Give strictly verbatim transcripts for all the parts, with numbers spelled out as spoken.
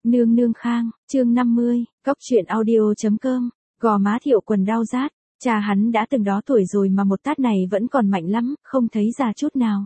Nương nương khang, chương năm mươi, cóc truyện audio chấm com, gò má Thiệu Quần đau rát, cha hắn đã từng đó tuổi rồi mà một tát này vẫn còn mạnh lắm, không thấy già chút nào.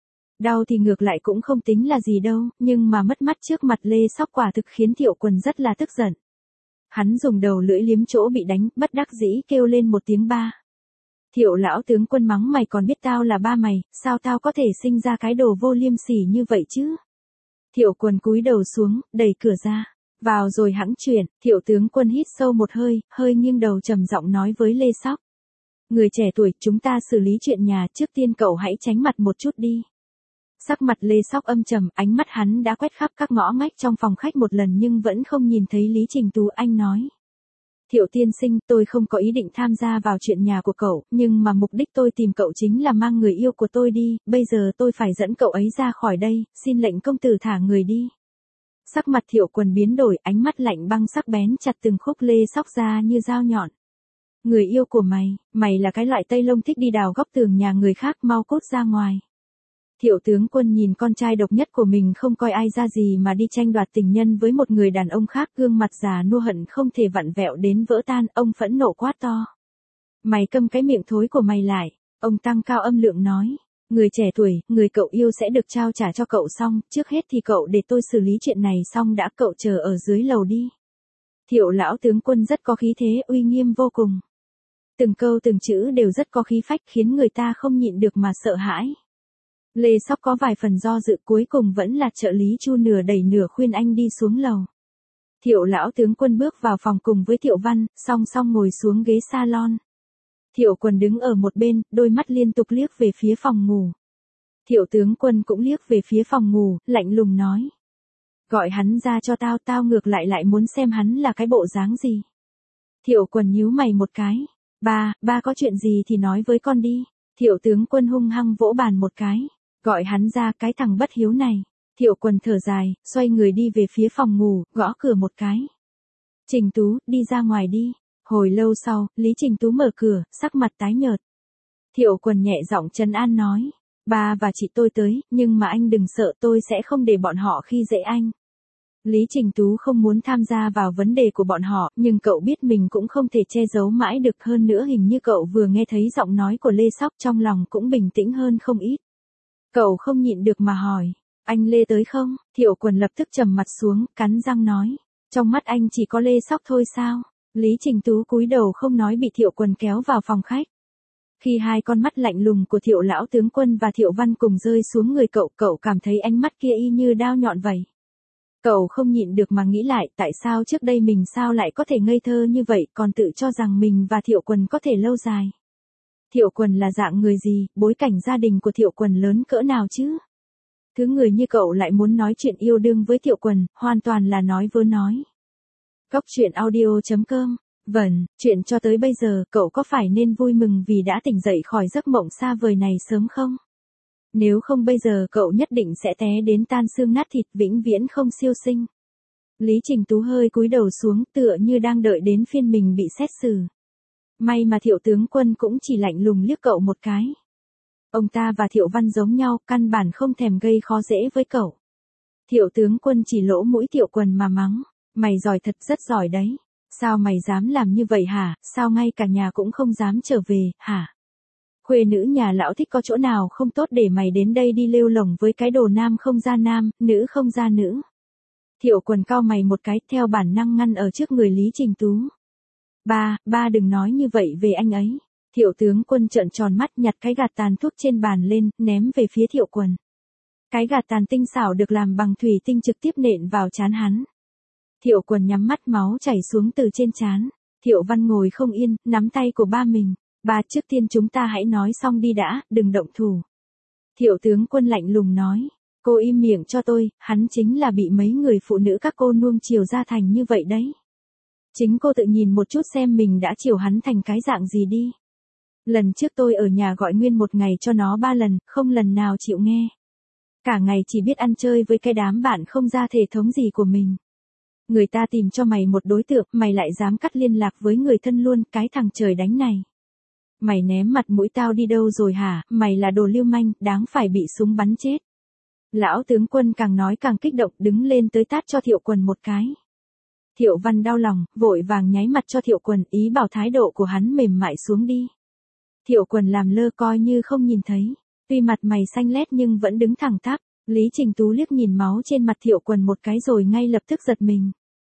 Đau thì ngược lại cũng không tính là gì đâu, nhưng mà mất mắt trước mặt Lê Sóc quả thực khiến Thiệu Quần rất là tức giận. Hắn dùng đầu lưỡi liếm chỗ bị đánh, bất đắc dĩ kêu lên một tiếng ba. Thiệu lão tướng quân mắng mày còn biết tao là ba mày, sao tao có thể sinh ra cái đồ vô liêm sỉ như vậy chứ? Thiệu Quần cúi đầu xuống, đẩy cửa ra. Vào rồi hẵng chuyển, Thiệu tướng quân hít sâu một hơi, hơi nghiêng đầu trầm giọng nói với Lê Sóc. Người trẻ tuổi, chúng ta xử lý chuyện nhà, trước tiên cậu hãy tránh mặt một chút đi. Sắc mặt Lê Sóc âm trầm, ánh mắt hắn đã quét khắp các ngõ ngách trong phòng khách một lần nhưng vẫn không nhìn thấy Lý Trình Tú. Anh nói. Thiệu tiên sinh, tôi không có ý định tham gia vào chuyện nhà của cậu, nhưng mà mục đích tôi tìm cậu chính là mang người yêu của tôi đi, bây giờ tôi phải dẫn cậu ấy ra khỏi đây, xin lệnh công tử thả người đi. Sắc mặt Thiệu Quần biến đổi, ánh mắt lạnh băng sắc bén chặt từng khúc Lê Sóc ra như dao nhọn. Người yêu của mày, mày là cái loại tây lông thích đi đào góc tường nhà người khác, mau cút ra ngoài. Thiệu tướng quân nhìn con trai độc nhất của mình không coi ai ra gì mà đi tranh đoạt tình nhân với một người đàn ông khác, gương mặt già nua hận không thể vặn vẹo đến vỡ tan, ông phẫn nộ quát to. Mày câm cái miệng thối của mày lại, ông tăng cao âm lượng nói. Người trẻ tuổi, người cậu yêu sẽ được trao trả cho cậu xong, trước hết thì cậu để tôi xử lý chuyện này xong đã, cậu chờ ở dưới lầu đi. Thiệu lão tướng quân rất có khí thế, uy nghiêm vô cùng. Từng câu từng chữ đều rất có khí phách khiến người ta không nhịn được mà sợ hãi. Lê Sóc có vài phần do dự, cuối cùng vẫn là trợ lý Chu nửa đẩy nửa khuyên anh đi xuống lầu. Thiệu lão tướng quân bước vào phòng cùng với Thiệu Văn, song song ngồi xuống ghế salon. Thiệu Quần đứng ở một bên, đôi mắt liên tục liếc về phía phòng ngủ. Thiệu tướng quân cũng liếc về phía phòng ngủ, lạnh lùng nói. Gọi hắn ra cho tao, tao ngược lại lại muốn xem hắn là cái bộ dáng gì. Thiệu Quần nhíu mày một cái. Ba, ba có chuyện gì thì nói với con đi. Thiệu tướng quân hung hăng vỗ bàn một cái. Gọi hắn ra, cái thằng bất hiếu này. Thiệu Quần thở dài, xoay người đi về phía phòng ngủ, gõ cửa một cái. Trình Tú, đi ra ngoài đi. Hồi lâu sau, Lý Trình Tú mở cửa, sắc mặt tái nhợt. Thiệu Quần nhẹ giọng trấn an nói. Ba và chị tôi tới, nhưng mà anh đừng sợ, tôi sẽ không để bọn họ khi dễ anh. Lý Trình Tú không muốn tham gia vào vấn đề của bọn họ, nhưng cậu biết mình cũng không thể che giấu mãi được, hơn nữa hình như cậu vừa nghe thấy giọng nói của Lê Sóc, trong lòng cũng bình tĩnh hơn không ít. Cậu không nhịn được mà hỏi, anh Lê tới không? Thiệu Quần lập tức trầm mặt xuống, cắn răng nói, trong mắt anh chỉ có Lê Sóc thôi sao? Lý Trình Tú cúi đầu không nói, bị Thiệu Quần kéo vào phòng khách. Khi hai con mắt lạnh lùng của Thiệu lão tướng quân và Thiệu Văn cùng rơi xuống người cậu, cậu cảm thấy ánh mắt kia y như đao nhọn vậy. Cậu không nhịn được mà nghĩ lại, tại sao trước đây mình sao lại có thể ngây thơ như vậy, còn tự cho rằng mình và Thiệu Quần có thể lâu dài. Thiệu Quần là dạng người gì, bối cảnh gia đình của Thiệu Quần lớn cỡ nào chứ? Thứ người như cậu lại muốn nói chuyện yêu đương với Thiệu Quần, hoàn toàn là nói vớ nói. Cóc truyện audio chấm com. Vâng, chuyện cho tới bây giờ, cậu có phải nên vui mừng vì đã tỉnh dậy khỏi giấc mộng xa vời này sớm không? Nếu không bây giờ cậu nhất định sẽ té đến tan xương nát thịt, vĩnh viễn không siêu sinh. Lý Trình Tú hơi cúi đầu xuống, tựa như đang đợi đến phiên mình bị xét xử. May mà Thiệu tướng quân cũng chỉ lạnh lùng liếc cậu một cái. Ông ta và Thiệu Văn giống nhau, căn bản không thèm gây khó dễ với cậu. Thiệu tướng quân chỉ lỗ mũi Thiệu Quần mà mắng. Mày giỏi thật, rất giỏi đấy. Sao mày dám làm như vậy hả? Sao ngay cả nhà cũng không dám trở về, hả? Khuê nữ nhà lão thích có chỗ nào không tốt để mày đến đây đi lêu lổng với cái đồ nam không ra nam, nữ không ra nữ. Thiệu Quần cau mày một cái, theo bản năng ngăn ở trước người Lý Trình Tú. Ba, ba đừng nói như vậy về anh ấy. Thiệu tướng quân trợn tròn mắt, nhặt cái gạt tàn thuốc trên bàn lên, ném về phía Thiệu Quần. Cái gạt tàn tinh xảo được làm bằng thủy tinh trực tiếp nện vào trán hắn. Thiệu Quần nhắm mắt, máu chảy xuống từ trên trán. Thiệu Văn ngồi không yên, nắm tay của ba mình. Ba, trước tiên chúng ta hãy nói xong đi đã, đừng động thủ. Thiệu tướng quân lạnh lùng nói. Cô im miệng cho tôi, hắn chính là bị mấy người phụ nữ các cô nuông chiều ra thành như vậy đấy. Chính cô tự nhìn một chút xem mình đã chiều hắn thành cái dạng gì đi. Lần trước tôi ở nhà gọi nguyên một ngày cho nó ba lần, không lần nào chịu nghe. Cả ngày chỉ biết ăn chơi với cái đám bạn không ra thể thống gì của mình. Người ta tìm cho mày một đối tượng, mày lại dám cắt liên lạc với người thân luôn, cái thằng trời đánh này. Mày ném mặt mũi tao đi đâu rồi hả, mày là đồ lưu manh, đáng phải bị súng bắn chết. Lão tướng quân càng nói càng kích động, đứng lên tới tát cho Thiệu Quần một cái. Thiệu Văn đau lòng, vội vàng nháy mặt cho Thiệu Quần, ý bảo thái độ của hắn mềm mại xuống đi. Thiệu Quần làm lơ coi như không nhìn thấy, tuy mặt mày xanh lét nhưng vẫn đứng thẳng tắp. Lý Trình Tú liếc nhìn máu trên mặt Thiệu Quần một cái rồi ngay lập tức giật mình.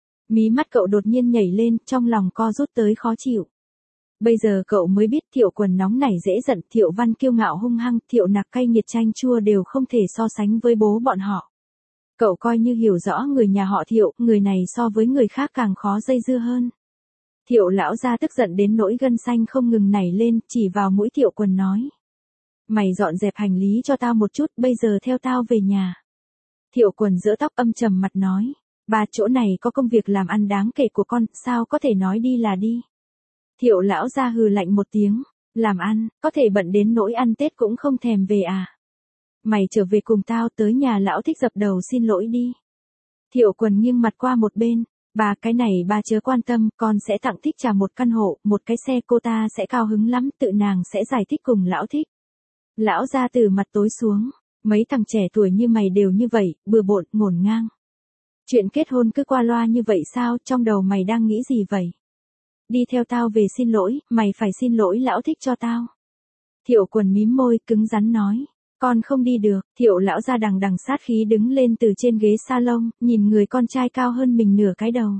Mí mắt cậu đột nhiên nhảy lên, trong lòng co rút tới khó chịu. Bây giờ cậu mới biết Thiệu Quần nóng nảy dễ giận, Thiệu Văn kiêu ngạo hung hăng, Thiệu Nặc cay nghiệt chanh chua đều không thể so sánh với bố bọn họ. Cậu coi như hiểu rõ người nhà họ Thiệu, người này so với người khác càng khó dây dưa hơn. Thiệu lão gia tức giận đến nỗi gân xanh không ngừng nảy lên, chỉ vào mũi Thiệu Quần nói. Mày dọn dẹp hành lý cho tao một chút, bây giờ theo tao về nhà. Thiệu Quần giỡ tóc âm trầm mặt nói. Ba, chỗ này có công việc làm ăn đáng kể của con, sao có thể nói đi là đi. Thiệu lão gia hừ lạnh một tiếng. Làm ăn, có thể bận đến nỗi ăn Tết cũng không thèm về à. Mày trở về cùng tao tới nhà lão thích dập đầu xin lỗi đi. Thiệu Quần nghiêng mặt qua một bên. Bà, cái này ba chớ quan tâm, con sẽ tặng Thích Trà một căn hộ, một cái xe, cô ta sẽ cao hứng lắm, tự nàng sẽ giải thích cùng lão Thích. Lão gia từ mặt tối xuống, mấy thằng trẻ tuổi như mày đều như vậy, bừa bộn, ngổn ngang. Chuyện kết hôn cứ qua loa như vậy sao, trong đầu mày đang nghĩ gì vậy? Đi theo tao về xin lỗi, mày phải xin lỗi lão Thích cho tao. Thiệu Quần mím môi, cứng rắn nói, con không đi được. Thiệu lão gia đằng đằng sát khí đứng lên từ trên ghế salon, nhìn người con trai cao hơn mình nửa cái đầu.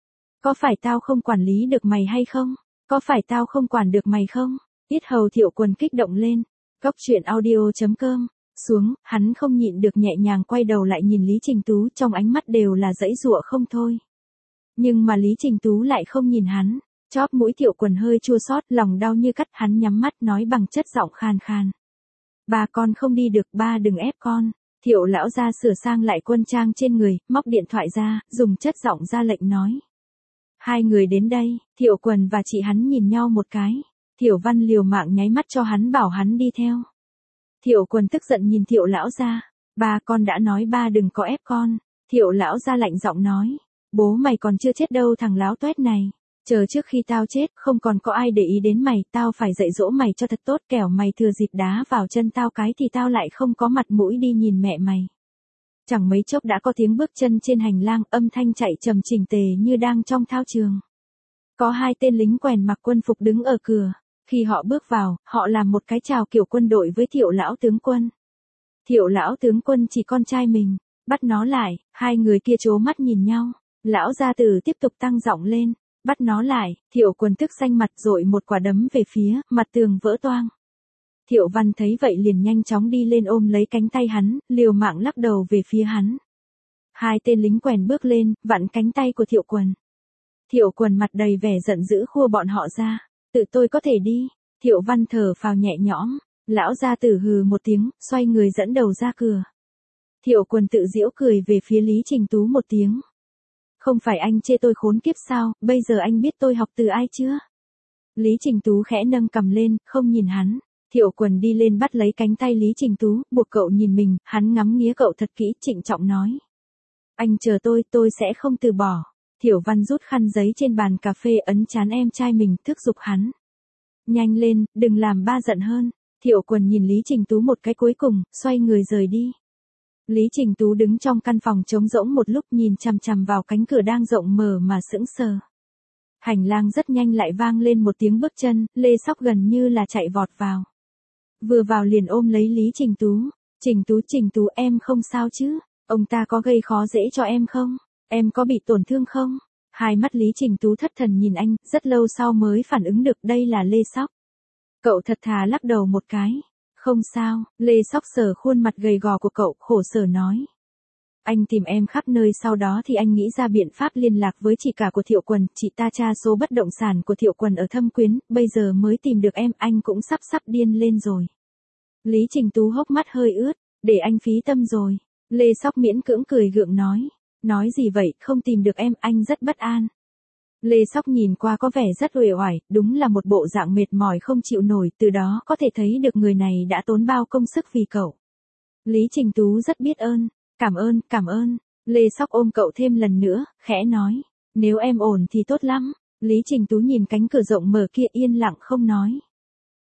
Có phải tao không quản lý được mày hay không? Có phải tao không quản được mày không? Yết hầu Thiệu Quần kích động lên. Góc truyện audio chấm com. Xuống, hắn không nhịn được nhẹ nhàng quay đầu lại nhìn Lý Trình Tú, trong ánh mắt đều là dãy giụa không thôi. Nhưng mà Lý Trình Tú lại không nhìn hắn, chóp mũi Thiệu Quần hơi chua xót, lòng đau như cắt, hắn nhắm mắt nói bằng chất giọng khan khan. Ba, con không đi được, ba đừng ép con. Thiệu lão gia sửa sang lại quân trang trên người, móc điện thoại ra, dùng chất giọng ra lệnh nói. Hai người đến đây. Thiệu Quần và chị hắn nhìn nhau một cái. Thiệu Văn liều mạng nháy mắt cho hắn bảo hắn đi theo. Thiệu Quần tức giận nhìn Thiệu lão gia. Ba, con đã nói ba đừng có ép con. Thiệu lão gia lạnh giọng nói. Bố mày còn chưa chết đâu thằng láo toét này. Chờ trước khi tao chết, không còn có ai để ý đến mày, tao phải dạy dỗ mày cho thật tốt, kẻo mày thừa dịp đá vào chân tao cái thì tao lại không có mặt mũi đi nhìn mẹ mày. Chẳng mấy chốc đã có tiếng bước chân trên hành lang, âm thanh chạy trầm chỉnh tề như đang trong thao trường. Có hai tên lính quèn mặc quân phục đứng ở cửa. Khi họ bước vào, họ làm một cái chào kiểu quân đội với Thiệu lão tướng quân. Thiệu lão tướng quân chỉ con trai mình, bắt nó lại, hai người kia trố mắt nhìn nhau. Lão gia tử tiếp tục tăng giọng lên, bắt nó lại. Thiệu Quần tức xanh mặt dội một quả đấm về phía, mặt tường vỡ toang. Thiệu Văn thấy vậy liền nhanh chóng đi lên ôm lấy cánh tay hắn, liều mạng lắc đầu về phía hắn. Hai tên lính quèn bước lên, vặn cánh tay của Thiệu Quần. Thiệu Quần mặt đầy vẻ giận dữ khua bọn họ ra. Tự tôi có thể đi. Thiệu Văn thở phào nhẹ nhõm. Lão gia tử hừ một tiếng, xoay người dẫn đầu ra cửa. Thiệu Quần tự giễu cười về phía Lý Trình Tú một tiếng. Không phải anh chê tôi khốn kiếp sao, bây giờ anh biết tôi học từ ai chưa? Lý Trình Tú khẽ nâng cằm lên, không nhìn hắn. Thiệu Quần đi lên bắt lấy cánh tay Lý Trình Tú, buộc cậu nhìn mình, hắn ngắm nghía cậu thật kỹ, trịnh trọng nói. Anh chờ tôi, tôi sẽ không từ bỏ. Thiệu Văn rút khăn giấy trên bàn cà phê ấn trán em trai mình, thúc giục hắn. Nhanh lên, đừng làm ba giận hơn. Thiệu Quần nhìn Lý Trình Tú một cái cuối cùng, xoay người rời đi. Lý Trình Tú đứng trong căn phòng trống rỗng một lúc nhìn chằm chằm vào cánh cửa đang rộng mở mà sững sờ. Hành lang rất nhanh lại vang lên một tiếng bước chân, Lê Sóc gần như là chạy vọt vào. Vừa vào liền ôm lấy Lý Trình Tú. Trình Tú, Trình Tú em không sao chứ? Ông ta có gây khó dễ cho em không? Em có bị tổn thương không? Hai mắt Lý Trình Tú thất thần nhìn anh, rất lâu sau mới phản ứng được đây là Lê Sóc. Cậu thật thà lắc đầu một cái. Không sao. Lê Sóc sờ khuôn mặt gầy gò của cậu, khổ sở nói. Anh tìm em khắp nơi, sau đó thì anh nghĩ ra biện pháp liên lạc với chị cả của Thiệu Quần, chị ta tra số bất động sản của Thiệu Quần ở Thâm Quyến, bây giờ mới tìm được em, anh cũng sắp sắp điên lên rồi. Lý Trình Tú hốc mắt hơi ướt, để anh phí tâm rồi. Lê Sóc miễn cưỡng cười gượng nói. Nói gì vậy, không tìm được em, anh rất bất an. Lê Sóc nhìn qua có vẻ rất uể oải, đúng là một bộ dạng mệt mỏi không chịu nổi, từ đó có thể thấy được người này đã tốn bao công sức vì cậu. Lý Trình Tú rất biết ơn, cảm ơn, cảm ơn. Lê Sóc ôm cậu thêm lần nữa, khẽ nói, nếu em ổn thì tốt lắm. Lý Trình Tú nhìn cánh cửa rộng mở kia yên lặng không nói.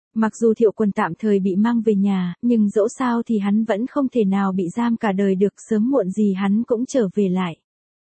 Mặc dù Thiệu Quần tạm thời bị mang về nhà, nhưng dẫu sao thì hắn vẫn không thể nào bị giam cả đời được, sớm muộn gì hắn cũng trở về lại.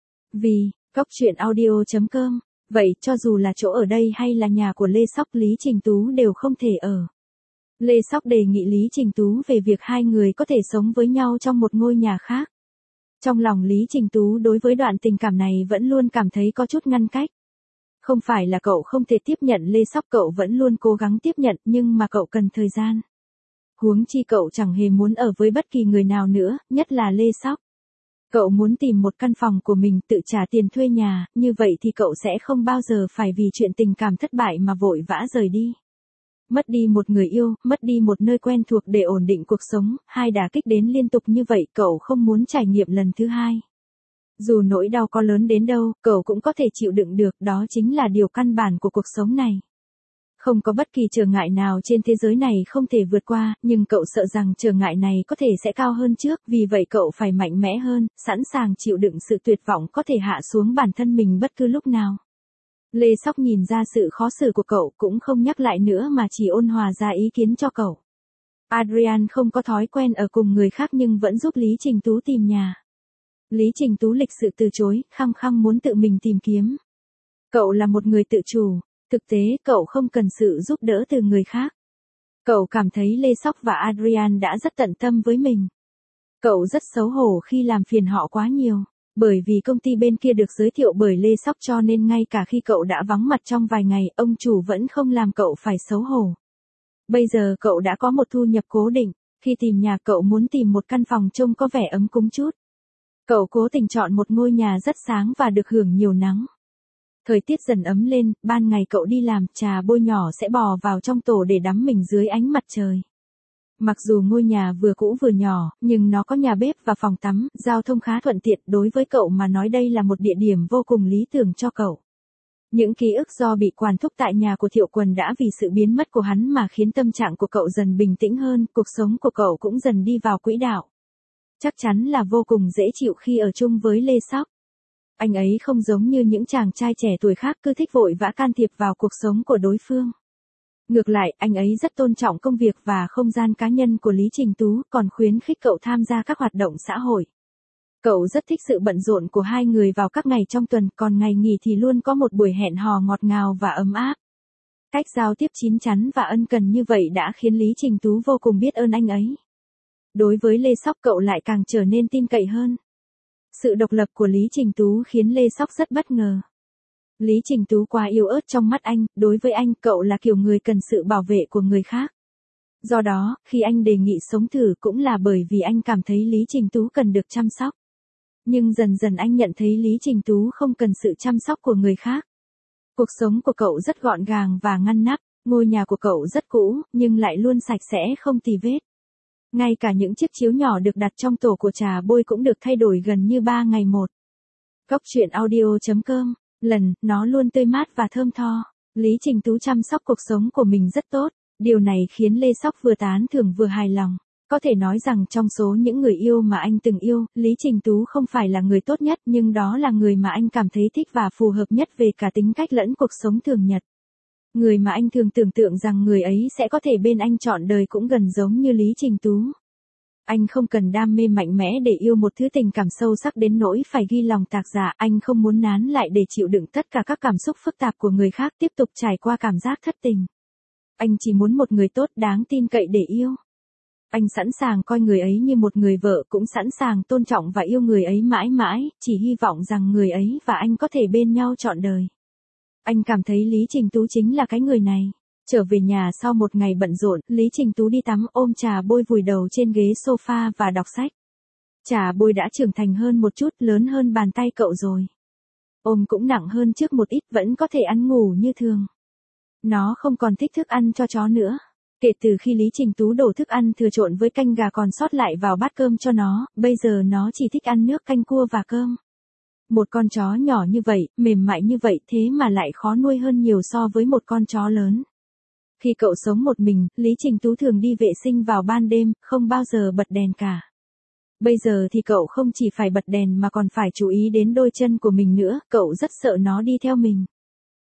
Vì, Cóc Truyện Audio chấm com, vậy cho dù là chỗ ở đây hay là nhà của Lê Sóc, Lý Trình Tú đều không thể ở. Lê Sóc đề nghị Lý Trình Tú về việc hai người có thể sống với nhau trong một ngôi nhà khác. Trong lòng Lý Trình Tú đối với đoạn tình cảm này vẫn luôn cảm thấy có chút ngăn cách. Không phải là cậu không thể tiếp nhận Lê Sóc, cậu vẫn luôn cố gắng tiếp nhận, nhưng mà cậu cần thời gian. Huống chi cậu chẳng hề muốn ở với bất kỳ người nào nữa, nhất là Lê Sóc. Cậu muốn tìm một căn phòng của mình, tự trả tiền thuê nhà, như vậy thì cậu sẽ không bao giờ phải vì chuyện tình cảm thất bại mà vội vã rời đi. Mất đi một người yêu, mất đi một nơi quen thuộc để ổn định cuộc sống, hai đả kích đến liên tục như vậy, cậu không muốn trải nghiệm lần thứ hai. Dù nỗi đau có lớn đến đâu, cậu cũng có thể chịu đựng được, đó chính là điều căn bản của cuộc sống này. Không có bất kỳ trở ngại nào trên thế giới này không thể vượt qua, nhưng cậu sợ rằng trở ngại này có thể sẽ cao hơn trước, vì vậy cậu phải mạnh mẽ hơn, sẵn sàng chịu đựng sự tuyệt vọng có thể hạ xuống bản thân mình bất cứ lúc nào. Lê Sóc nhìn ra sự khó xử của cậu, cũng không nhắc lại nữa mà chỉ ôn hòa ra ý kiến cho cậu. Adrian không có thói quen ở cùng người khác nhưng vẫn giúp Lý Trình Tú tìm nhà. Lý Trình Tú lịch sự từ chối, khăng khăng muốn tự mình tìm kiếm. Cậu là một người tự chủ, thực tế cậu không cần sự giúp đỡ từ người khác. Cậu cảm thấy Lê Sóc và Adrian đã rất tận tâm với mình. Cậu rất xấu hổ khi làm phiền họ quá nhiều, bởi vì công ty bên kia được giới thiệu bởi Lê Sóc cho nên ngay cả khi cậu đã vắng mặt trong vài ngày, ông chủ vẫn không làm cậu phải xấu hổ. Bây giờ cậu đã có một thu nhập cố định, khi tìm nhà cậu muốn tìm một căn phòng trông có vẻ ấm cúng chút. Cậu cố tình chọn một ngôi nhà rất sáng và được hưởng nhiều nắng. Thời tiết dần ấm lên, ban ngày cậu đi làm, Trà Bôi nhỏ sẽ bò vào trong tổ để đắm mình dưới ánh mặt trời. Mặc dù ngôi nhà vừa cũ vừa nhỏ, nhưng nó có nhà bếp và phòng tắm, giao thông khá thuận tiện, đối với cậu mà nói đây là một địa điểm vô cùng lý tưởng cho cậu. Những ký ức do bị quản thúc tại nhà của Thiệu Quần đã vì sự biến mất của hắn mà khiến tâm trạng của cậu dần bình tĩnh hơn, cuộc sống của cậu cũng dần đi vào quỹ đạo. Chắc chắn là vô cùng dễ chịu khi ở chung với Lê Sóc. Anh ấy không giống như những chàng trai trẻ tuổi khác cứ thích vội vã can thiệp vào cuộc sống của đối phương. Ngược lại, anh ấy rất tôn trọng công việc và không gian cá nhân của Lý Trình Tú, còn khuyến khích cậu tham gia các hoạt động xã hội. Cậu rất thích sự bận rộn của hai người vào các ngày trong tuần, còn ngày nghỉ thì luôn có một buổi hẹn hò ngọt ngào và ấm áp. Cách giao tiếp chín chắn và ân cần như vậy đã khiến Lý Trình Tú vô cùng biết ơn anh ấy. Đối với Lê Sóc cậu lại càng trở nên tin cậy hơn. Sự độc lập của Lý Trình Tú khiến Lê Sóc rất bất ngờ. Lý Trình Tú quá yếu ớt trong mắt anh, đối với anh cậu là kiểu người cần sự bảo vệ của người khác. Do đó, khi anh đề nghị sống thử cũng là bởi vì anh cảm thấy Lý Trình Tú cần được chăm sóc. Nhưng dần dần anh nhận thấy Lý Trình Tú không cần sự chăm sóc của người khác. Cuộc sống của cậu rất gọn gàng và ngăn nắp, ngôi nhà của cậu rất cũ, nhưng lại luôn sạch sẽ không tì vết. Ngay cả những chiếc chiếu nhỏ được đặt trong tổ của Trà Bôi cũng được thay đổi gần như ba ngày một. Cóc Truyện Audio chấm com, lần, nó luôn tươi mát và thơm tho. Lý Trình Tú chăm sóc cuộc sống của mình rất tốt, điều này khiến Lê Sóc vừa tán thưởng vừa hài lòng. Có thể nói rằng trong số những người yêu mà anh từng yêu, Lý Trình Tú không phải là người tốt nhất, nhưng đó là người mà anh cảm thấy thích và phù hợp nhất về cả tính cách lẫn cuộc sống thường nhật. Người mà anh thường tưởng tượng rằng người ấy sẽ có thể bên anh trọn đời cũng gần giống như Lý Trình Tú. Anh không cần đam mê mạnh mẽ để yêu một thứ tình cảm sâu sắc đến nỗi phải ghi lòng tạc dạ, anh không muốn nán lại để chịu đựng tất cả các cảm xúc phức tạp của người khác tiếp tục trải qua cảm giác thất tình. Anh chỉ muốn một người tốt đáng tin cậy để yêu. Anh sẵn sàng coi người ấy như một người vợ, cũng sẵn sàng tôn trọng và yêu người ấy mãi mãi, chỉ hy vọng rằng người ấy và anh có thể bên nhau trọn đời. Anh cảm thấy Lý Trình Tú chính là cái người này. Trở về nhà sau một ngày bận rộn, Lý Trình Tú đi tắm, ôm Trà Bôi vùi đầu trên ghế sofa và đọc sách. Trà Bôi đã trưởng thành hơn một chút, lớn hơn bàn tay cậu rồi. Ôm cũng nặng hơn trước một ít, vẫn có thể ăn ngủ như thường. Nó không còn thích thức ăn cho chó nữa. Kể từ khi Lý Trình Tú đổ thức ăn thừa trộn với canh gà còn sót lại vào bát cơm cho nó, bây giờ nó chỉ thích ăn nước canh cua và cơm. Một con chó nhỏ như vậy, mềm mại như vậy thế mà lại khó nuôi hơn nhiều so với một con chó lớn. Khi cậu sống một mình, Lý Trình Tú thường đi vệ sinh vào ban đêm, không bao giờ bật đèn cả. Bây giờ thì cậu không chỉ phải bật đèn mà còn phải chú ý đến đôi chân của mình nữa, cậu rất sợ nó đi theo mình.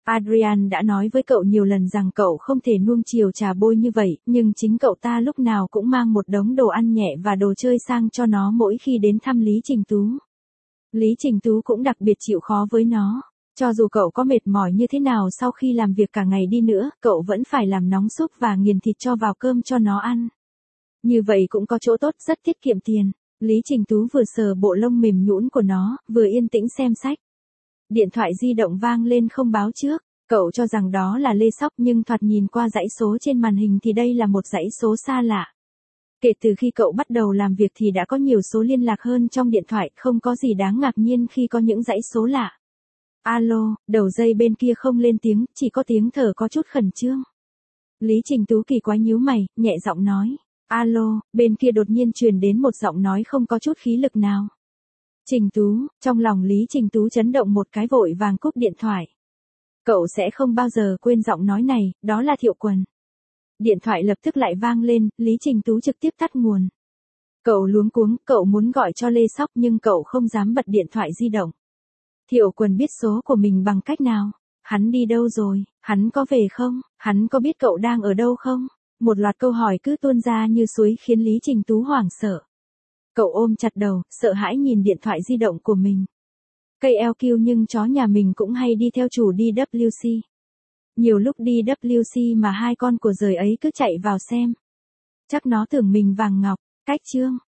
Adrian đã nói với cậu nhiều lần rằng cậu không thể nuông chiều trà bôi như vậy, nhưng chính cậu ta lúc nào cũng mang một đống đồ ăn nhẹ và đồ chơi sang cho nó mỗi khi đến thăm Lý Trình Tú. Lý Trình Tú cũng đặc biệt chịu khó với nó. Cho dù cậu có mệt mỏi như thế nào sau khi làm việc cả ngày đi nữa, cậu vẫn phải làm nóng súp và nghiền thịt cho vào cơm cho nó ăn. Như vậy cũng có chỗ tốt, rất tiết kiệm tiền. Lý Trình Tú vừa sờ bộ lông mềm nhũn của nó, vừa yên tĩnh xem sách. Điện thoại di động vang lên không báo trước. Cậu cho rằng đó là Lê Sóc nhưng thoạt nhìn qua dãy số trên màn hình thì đây là một dãy số xa lạ. Kể từ khi cậu bắt đầu làm việc thì đã có nhiều số liên lạc hơn trong điện thoại, không có gì đáng ngạc nhiên khi có những dãy số lạ. Alo, đầu dây bên kia không lên tiếng, chỉ có tiếng thở có chút khẩn trương. Lý Trình Tú kỳ quái nhíu mày, nhẹ giọng nói. Alo, bên kia đột nhiên truyền đến một giọng nói không có chút khí lực nào. Trình Tú, trong lòng Lý Trình Tú chấn động một cái, vội vàng cúp điện thoại. Cậu sẽ không bao giờ quên giọng nói này, đó là Thiệu Quần. Điện thoại lập tức lại vang lên, Lý Trình Tú trực tiếp tắt nguồn. Cậu luống cuống, cậu muốn gọi cho Lê Sóc nhưng cậu không dám bật điện thoại di động. Thiệu Quần biết số của mình bằng cách nào? Hắn đi đâu rồi? Hắn có về không? Hắn có biết cậu đang ở đâu không? Một loạt câu hỏi cứ tuôn ra như suối khiến Lý Trình Tú hoảng sợ. Cậu ôm chặt đầu, sợ hãi nhìn điện thoại di động của mình. Cây eo kiêu nhưng chó nhà mình cũng hay đi theo chủ đi W C. Nhiều lúc đi W C mà hai con của giời ấy cứ chạy vào xem. Chắc nó tưởng mình vàng ngọc. Cách chương